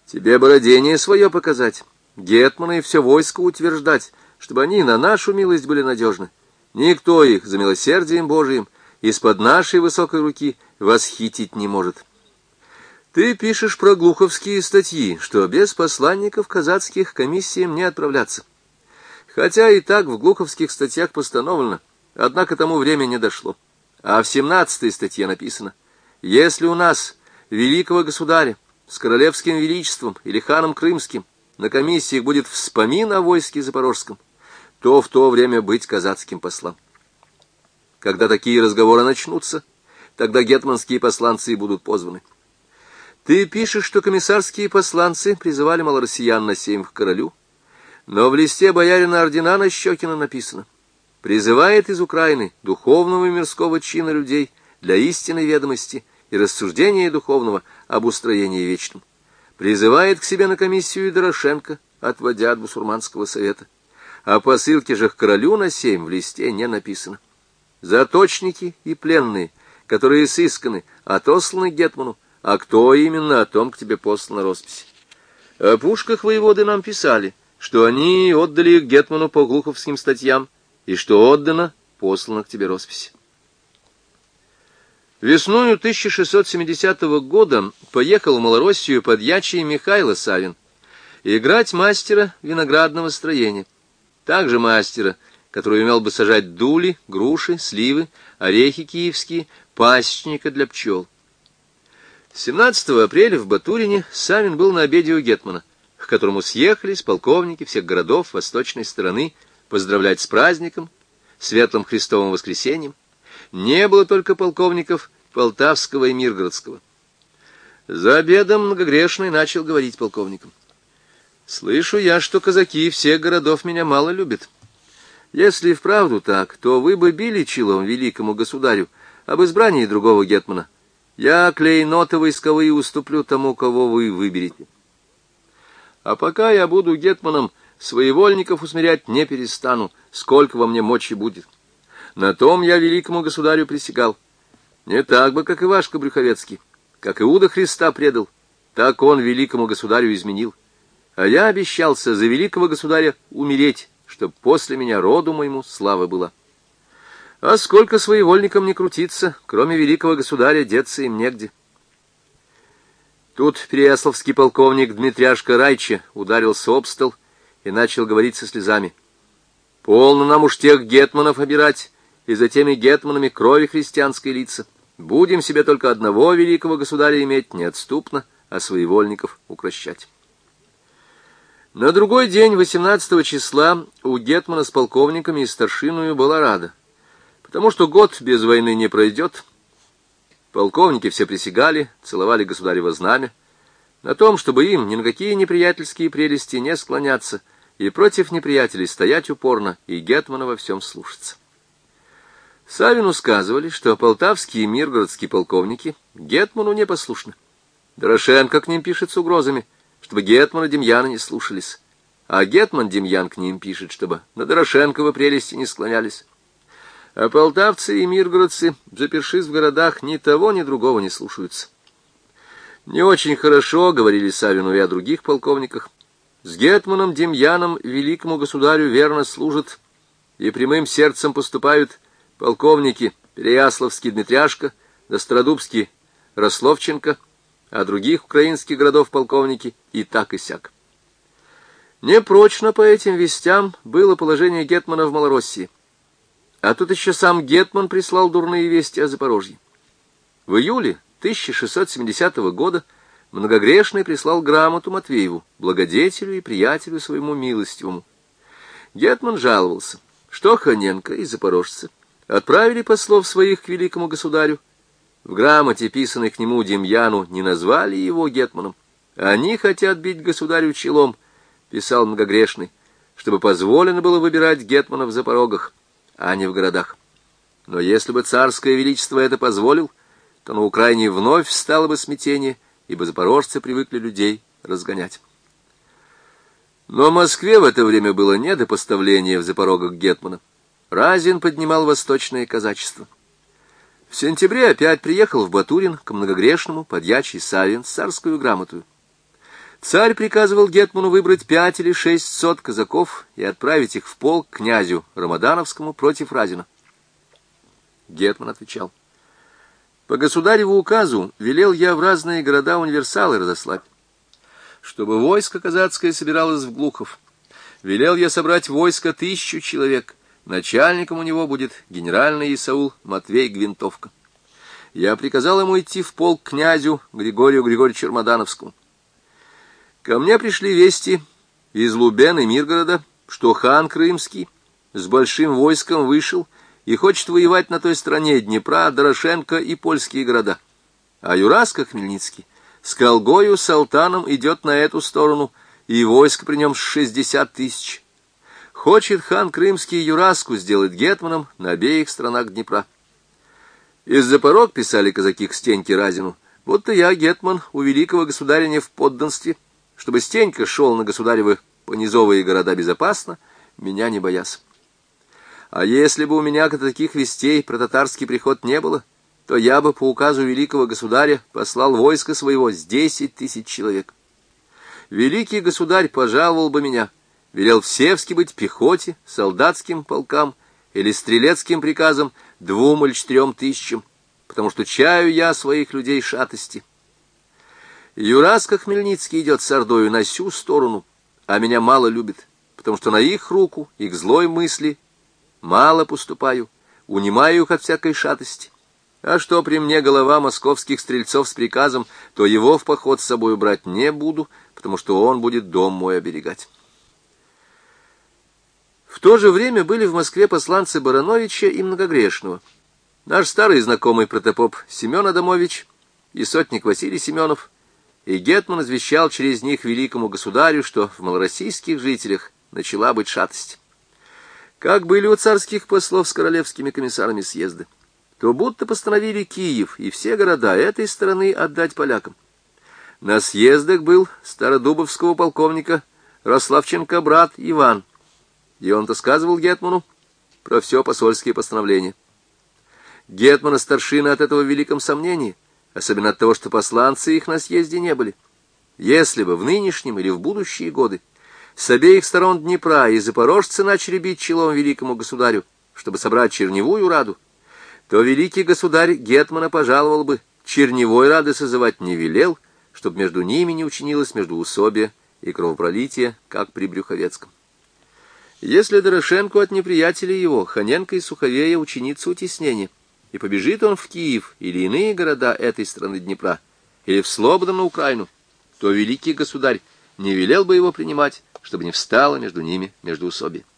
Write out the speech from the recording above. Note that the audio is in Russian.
Тебе бы родение свое показать, гетмана и все войско утверждать, чтобы они на нашу милость были надежны. Никто их за милосердием Божиим из-под нашей высокой руки восхитить не может. Ты пишешь про глуховские статьи, что без посланников казацких комиссиям не отправляться. Хотя и так в глуховских статьях постановлено, однако тому время не дошло. А в 17-й статье написано: если у нас великого государя с королевским величеством или ханом крымским на комиссиях будет вспомин о войске запорожском, то в то время быть казацким послам. Когда такие разговоры начнутся, тогда гетманские посланцы и будут позваны. Ты пишешь, что комиссарские посланцы призывали малороссиян на сейм к королю, но в листе боярина Ординана Щекина написано: призывает из Украины духовного и мирского чина людей для истинной ведомости и рассуждения духовного об устроении вечном. Призывает к себе на комиссию и Дорошенко, отводя от бусурманского совета. О посылке же к королю на сейм в листе не написано. Заточники и пленные, которые сысканы, отосланы гетману, а кто именно, о том к тебе послана роспись. О пушках воеводы нам писали, что они отдали их гетману по глуховским статьям, и что отдано, послано к тебе роспись. Весною 1670 года поехал в Малороссию подьячий Михайло Савин играть мастера виноградного строения, также мастера, который умел бы сажать дули, груши, сливы, орехи киевские, пасечника для пчел. 17 апреля в Батурине Савин был на обеде у гетмана, к которому съехались полковники всех городов восточной стороны поздравлять с праздником, светлым Христовым воскресеньем. Не было только полковников Полтавского и Миргородского. За обедом Многогрешный начал говорить полковникам: «Слышу я, что казаки всех городов меня мало любят. Если и вправду так, то вы бы били челом великому государю об избрании другого гетмана. Я клейноты войсковые уступлю тому, кого вы выберете. А пока я буду гетманом, своевольников усмирять не перестану, сколько во мне мочи будет. На том я великому государю присягал. Не так бы, как Ивашка Брюховецкий, как Иуда Христа предал, так он великому государю изменил. А я обещался за великого государя умереть, чтоб после меня роду моему слава была. А сколько своевольникам не крутиться, кроме великого государя деться им негде». Тут переяславский полковник Дмитряшка Райче ударился об стол и начал говорить со слезами: «Полно нам уж тех гетманов обирать, и за теми гетманами крови христианской литься. Будем себе только одного великого государя иметь неотступно, а своевольников укрощать». На другой день, 18 числа, у гетмана с полковниками и старшиною была рада, потому что год без войны не пройдет. Полковники все присягали, целовали государево знамя, на том, чтобы им ни на какие неприятельские прелести не склоняться и против неприятелей стоять упорно и гетмана во всем слушаться. Савину сказывали, что полтавские и миргородские полковники гетману не послушны. Дорошенко к ним пишет с угрозами, чтобы гетмана Демьяна не слушались, а гетман Демьян к ним пишет, чтобы на Дорошенково прелести не склонялись. А полтавцы и миргородцы, запершись в городах, ни того, ни другого не слушаются. Не очень хорошо говорили Савину и о других полковниках. С гетманом Демьяном великому государю верно служат и прямым сердцем поступают полковники Переяславский Дмитряшка, Достродубский Рословченко, а других украинских городов полковники и так и сяк. Непрочно по этим вестям было положение гетмана в Малороссии. А тут еще сам гетман прислал дурные вести о Запорожье. В июле 1670 года Многогрешный прислал грамоту Матвееву, благодетелю и приятелю своему милостивому. Гетман жаловался, что Ханенко и запорожцы отправили послов своих к великому государю. В грамоте, писанной к нему Демьяну, не назвали его гетманом. Они хотят бить государю челом, писал Многогрешный, чтобы позволено было выбирать гетманов в Запорогах, а не в городах. Но если бы царское величество это позволил, то на Украине вновь встало бы смятение, ибо запорожцы привыкли людей разгонять. Но Москве в это время было не до поставления в Запорогах гетмана. Разин поднимал восточное казачество. В сентябре опять приехал в Батурин к Многогрешному подьячий Савин с царскую грамотою. Царь приказывал гетману выбрать 5 или 6 сот казаков и отправить их в полк к князю Рамадановскому против Разина. Гетман отвечал: по государеву указу велел я в разные города универсалы разослать, чтобы войско казацкое собиралось в Глухов. Велел я собрать войско 1000 человек. Начальником у него будет генеральный Исаул Матвей Гвинтовка. Я приказал ему идти в полк к князю Григорию Григорьевичу Рамадановскому. Ко мне пришли вести из Лубен и Миргорода, что хан Крымский с большим войском вышел и хочет воевать на той стороне Днепра, Дорошенко и польские города. А Юраска Хмельницкий с Колгою, Салтаном идет на эту сторону, и войско при нем 60 000. Хочет хан Крымский Юраску сделать гетманом на обеих сторонах Днепра. Из-за порог писали казаки к Стеньке Разину, будто я гетман у великого государя не в подданстве, чтобы Стенька шел на государевы понизовые города безопасно, меня не боясь. А если бы у меня таких вестей про татарский приход не было, то я бы по указу великого государя послал войско своего с 10 000 человек. Великий государь пожаловал бы меня, велел в Севске быть пехоте, солдатским полкам или стрелецким приказом 2 или 4 тысячам, потому что чаю я своих людей шатости. Юраска Хмельницкий идет с ордою на сю сторону, а меня мало любит, потому что на их руку и к злой мысли мало поступаю, унимаю их от всякой шатости. А что при мне голова московских стрельцов с приказом, то его в поход с собою брать не буду, потому что он будет дом мой оберегать. В то же время были в Москве посланцы Барановича и Многогрешного. Наш старый знакомый протопоп Семен Адамович и сотник Василий Семенов, и гетман извещал через них великому государю, что в малороссийских жителях начала быть шатость. Как были у царских послов с королевскими комиссарами съезды, то будто постановили Киев и все города этой стороны отдать полякам. На съездах был стародубовского полковника Рославченко брат Иван, и он-то сказывал гетману про все посольские постановления. Гетмана старшины от этого в великом сомнении, особенно от того, что посланцы их на съезде не были. Если бы в нынешнем или в будущие годы с обеих сторон Днепра и запорожцы начали бить челом великому государю, чтобы собрать черневую раду, то великий государь гетмана пожаловал бы, черневой рады созывать не велел, чтобы между ними не учинилось междоусобие и кровопролитие, как при Брюховецком. Если Дорошенко от неприятелей его, Ханенко и Суховея, учинится утеснение, и побежит он в Киев или иные города этой страны Днепра, или в Слободу на Украину, то великий государь не велел бы его принимать, чтобы не встало между ними междоусобие.